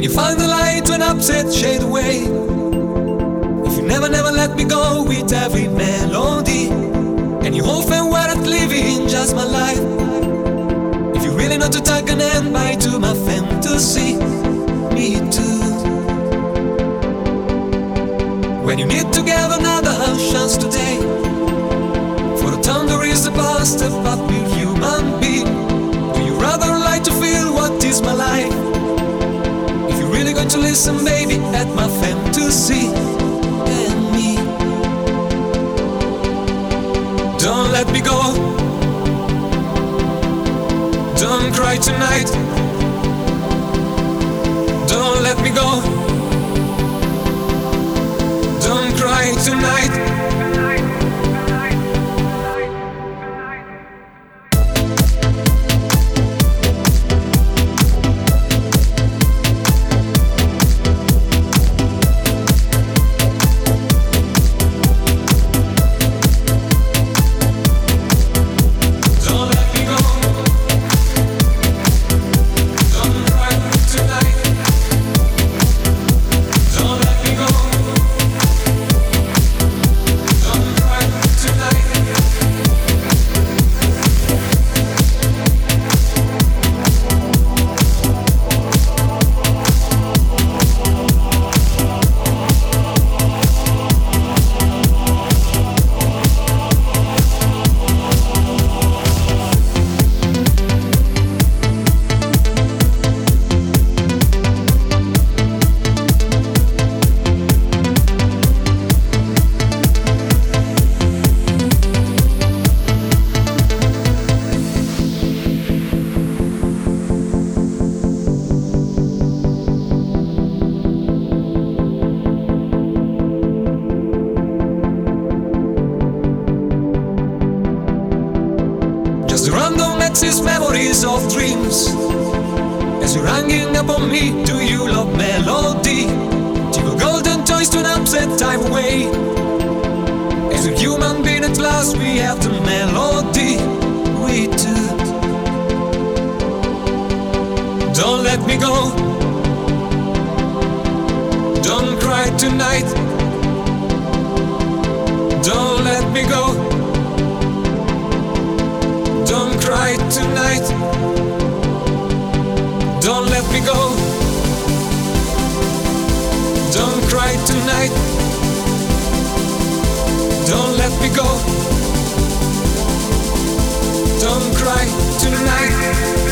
you find the light when upset shade away, if you never, never let me go with every melody, and you often weren't living just my life, if you really know to take an end by to my fantasy, me too. When you need to give another chance today, for the thunder is the past, but we're human being. Do you rather like to feel what is my life? If you're really going to listen, baby, at my fantasy and me. Don't let me go. Don't cry tonight. Don't let me go. Don't cry tonight. Just random axis memories of dreams, as you're hanging upon me, do you love melody? Tickle golden toys to an upset time away. As a human being at last, we have the melody, we two. Don't let me go. Don't cry tonight. Don't let me go. Don't cry tonight. Don't let me go. Don't cry tonight. Don't let me go. Don't cry tonight.